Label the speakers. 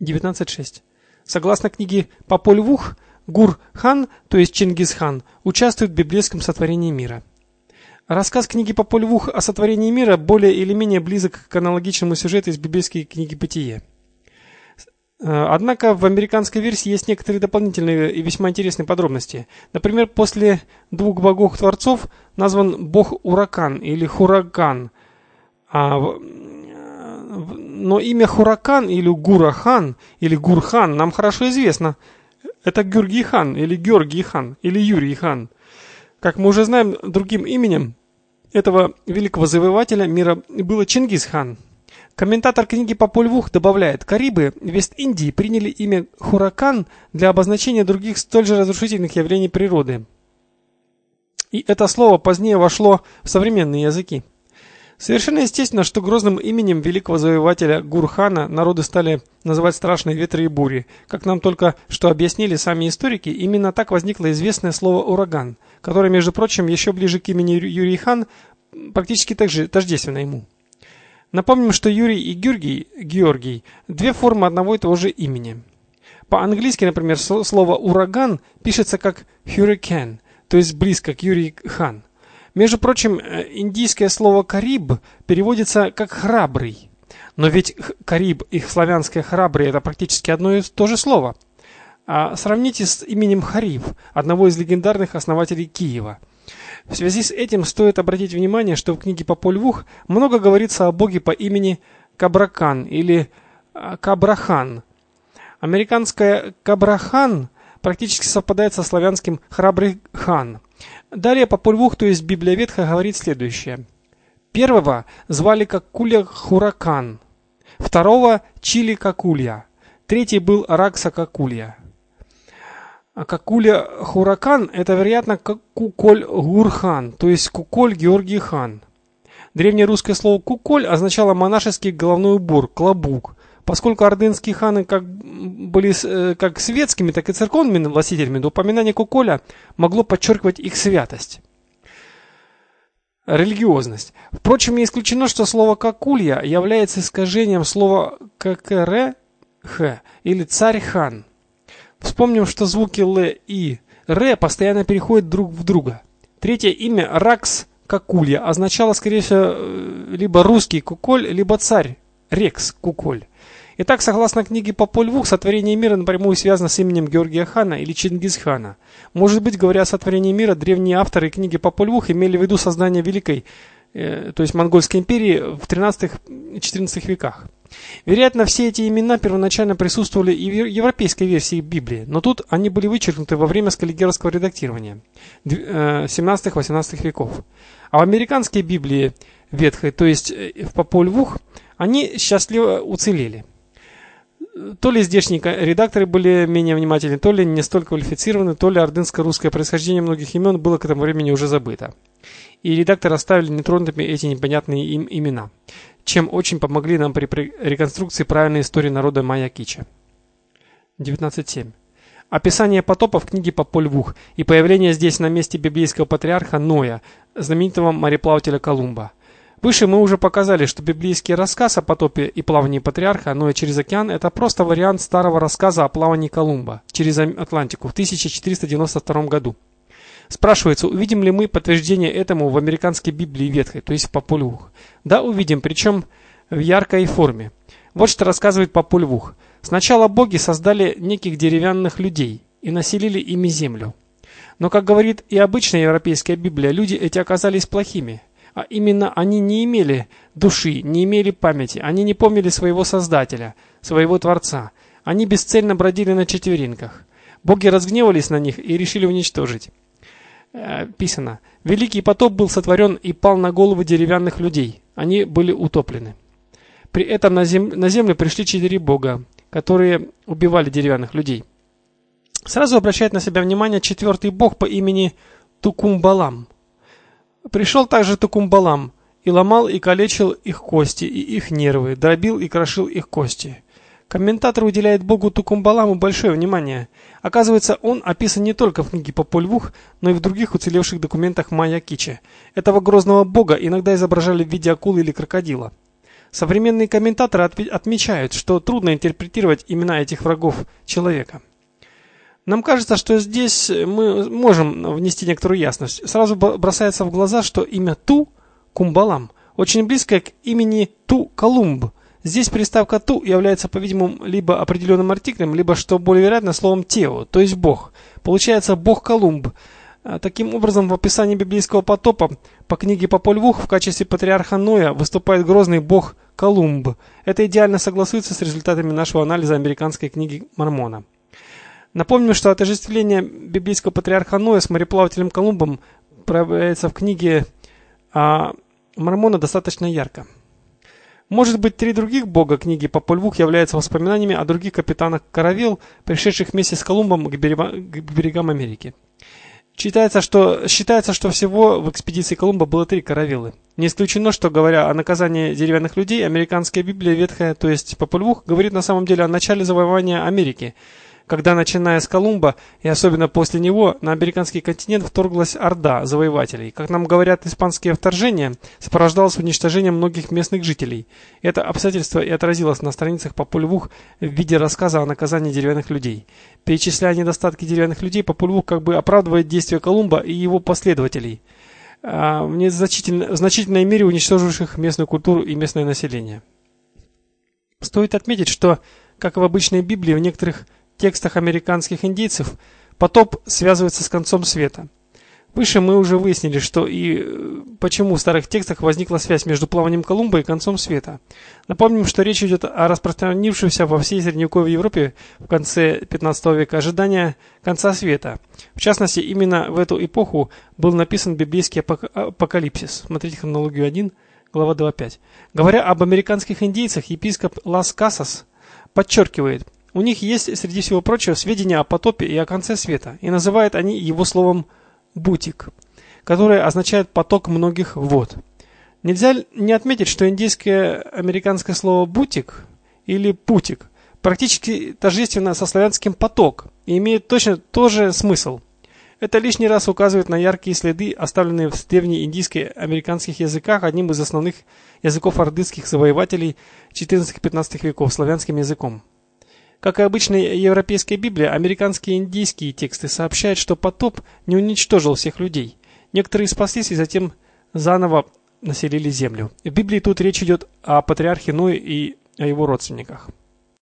Speaker 1: 19.6. Согласно книге Пополь-Vuh, Гур-хан, то есть Чингис-хан, участвует в библейском сотворении мира. Рассказ книги Пополь-Vuh о сотворении мира более или менее близок к аналогичному сюжету из библейской книги Бытие. Однако в американской версии есть некоторые дополнительные и весьма интересные подробности. Например, после двух богов-творцов назван бог Уракан или Хуракан. Но имя Хуракан или Гурахан или Гурхан нам хорошо известно. Это Георгий хан или Георгий хан или Юрий хан. Как мы уже знаем, другим именем этого великого завоевателя мира было Чингис-хан. Комментатор книги Пополь-Vuh добавляет: Карибы Вест-Индии приняли имя Хуракан для обозначения других столь же разрушительных явлений природы. И это слово позднее вошло в современные языки. Совершенно естественно, что грозным именем великого завоевателя Гурхана народы стали называть страшные ветры и бури. Как нам только что объяснили сами историки, именно так возникло известное слово ураган, которое, между прочим, еще ближе к имени Юрий хан, практически также тождественно ему. Напомним, что Юрий и Георгий – две формы одного и того же имени. По-английски, например, слово ураган пишется как hurricane, то есть близко к Юрий хан. Между прочим, индийское слово «кариб» переводится как «храбрый». Но ведь «кариб» и славянское «храбрый» – это практически одно и то же слово. Сравните с именем Хариф, одного из легендарных основателей Киева. В связи с этим стоит обратить внимание, что в книге Пополь-Vuh много говорится о боге по имени Кабракан или Кабрахан. Американское Кабрахан практически совпадает со славянским «храбрый хан». Далее Пополь-Vuh, то есть Библия Ветхая, говорит следующее. Первого звали Какуля Хуракан, второго Чили Какулья, третий был Ракса Какулья. Какуля Хуракан – это, вероятно, Куколь Гурхан, то есть Куколь Георгий хан. Древнерусское слово «куколь» означало монашеский головной убор, клобук. Поскольку ордынские ханы были как светскими, так и церковными властителями, то упоминание куколя могло подчеркивать их святость, религиозность. Впрочем, не исключено, что слово «какулья» является искажением слова «какре» или «царь-хан». Вспомним, что звуки «л» и «р» постоянно переходят друг в друга. Третье имя «Ракс Какулья» означало, скорее всего, либо русский куколь, либо царь Рекс Куколь. Итак, согласно книге Пополь-Vuh, сотворение мира напрямую связано с именем Георгия хана или Чингис-хана. Может быть, говоря о сотворении мира, древние авторы книги Пополь-Vuh имели в виду создание великой, то есть монгольской империи в 13-14 веках. Вероятно, все эти имена первоначально присутствовали и в европейской версии Библии, но тут они были вычеркнуты во время скаллигеровского редактирования 17-18 веков. А в американской Библии Ветхой, то есть в Пополь-Vuh, они счастливо уцелели. То ли здешние редакторы были менее внимательны, то ли не столь квалифицированы, то ли ордынско-русское происхождение многих имен было к этому времени уже забыто. И редакторы оставили нетронутыми эти непонятные им имена, чем очень помогли нам при реконструкции правильной истории народа майя-кича. 19.7. Описание потопа в книге Пополь-Vuh и появление здесь на месте библейского патриарха Ноя, знаменитого мореплавателя Колумба. Выше мы уже показали, что библейский рассказ о потопе и плавании патриарха Ноя через океан – это просто вариант старого рассказа о плавании Колумба через Атлантику в 1492 году. Спрашивается, увидим ли мы подтверждение этому в американской Библии Ветхой, то есть в Пополь-Vuh. Да, увидим, причем в яркой форме. Вот что рассказывает Пополь-Vuh. Сначала боги создали неких деревянных людей и населили ими землю. Но, как говорит и обычная европейская Библия, люди эти оказались плохими. А именно, они не имели души, не имели памяти, они не помнили своего Создателя, своего Творца. Они бесцельно бродили на четвереньках. Боги разгневались на них и решили уничтожить. Писано: «Великий потоп был сотворен и пал на головы деревянных людей. Они были утоплены». При этом на землю пришли 4 бога, которые убивали деревянных людей. Сразу обращает на себя внимание 4-й бог по имени Тукумбалам. Пришел также Тукумбалам и ломал и калечил их кости и их нервы, дробил и крошил их кости. Комментатор уделяет богу Тукумбаламу большое внимание. Оказывается, он описан не только в книге Пополь-Vuh, но и в других уцелевших документах майя-кича. Этого грозного бога иногда изображали в виде акулы или крокодила. Современные комментаторы отмечают, что трудно интерпретировать имена этих врагов человека. Нам кажется, что здесь мы можем внести некоторую ясность. Сразу бросается в глаза, что имя Ту, Кумбалам, очень близкое к имени Ту-Колумб. Здесь приставка «ту» является, по-видимому, либо определенным артиклем, либо, что более вероятно, словом «тео», то есть «бог». Получается «бог Колумб». Таким образом, в описании библейского потопа по книге Пополь Vuh в качестве патриарха Ноя выступает грозный бог Колумб. Это идеально согласуется с результатами нашего анализа американской книги Мормона. Напомним, что отождествление библейского патриарха Ноя с мореплавателем Колумбом проявляется в книге Мормона достаточно ярко. Может быть, три других бога книги Пополь Vuh являются воспоминаниями о других капитанах каравел, пришедших вместе с Колумбом к берегам Америки. Считается, что всего в экспедиции Колумба было 3 каравеллы. Не исключено, что, говоря о наказании деревянных людей, американская Библия ветхая, то есть Пополь Vuh, говорит на самом деле о начале завоевания Америки, когда, начиная с Колумба и особенно после него, на американский континент вторглась орда завоевателей. Как нам говорят, испанские вторжения сопровождалось уничтожением многих местных жителей. Это обстоятельство и отразилось на страницах Пополь Vuh в виде рассказа о наказании деревянных людей. Перечисляя недостатки деревянных людей, Пополь Vuh как бы оправдывает действия Колумба и его последователей, в значительной мере уничтоживших местную культуру и местное население. Стоит отметить, что, как и в обычной Библии, в некоторых текстах американских индейцев потоп связывается с концом света. Выше мы уже выяснили, что и почему в старых текстах возникла связь между плаванием Колумба и концом света. Напомним, что речь идет о распространившемся во всей средневековой Европе в конце 15 века ожидания конца света. В частности, именно в эту эпоху был написан библейский Апокалипсис. Смотрите хронологию 1, глава 2.5. Говоря об американских индейцах, епископ Лас Касас подчеркивает: у них есть, среди всего прочего, сведения о потопе и о конце света, и называют они его словом «бутик», которое означает «поток многих вод». Нельзя не отметить, что индийское американское слово «бутик» или «путик» практически тождественно со славянским «поток» и имеет точно тот же смысл. Это лишний раз указывает на яркие следы, оставленные в древнеиндийско-американских языках одним из основных языков ордынских завоевателей XIV-XV веков славянским языком. Как и обычная европейская Библия, американские и индийские тексты сообщают, что потоп не уничтожил всех людей. Некоторые спаслись и затем заново населили землю. В Библии тут речь идет о патриархе Ное и о его родственниках.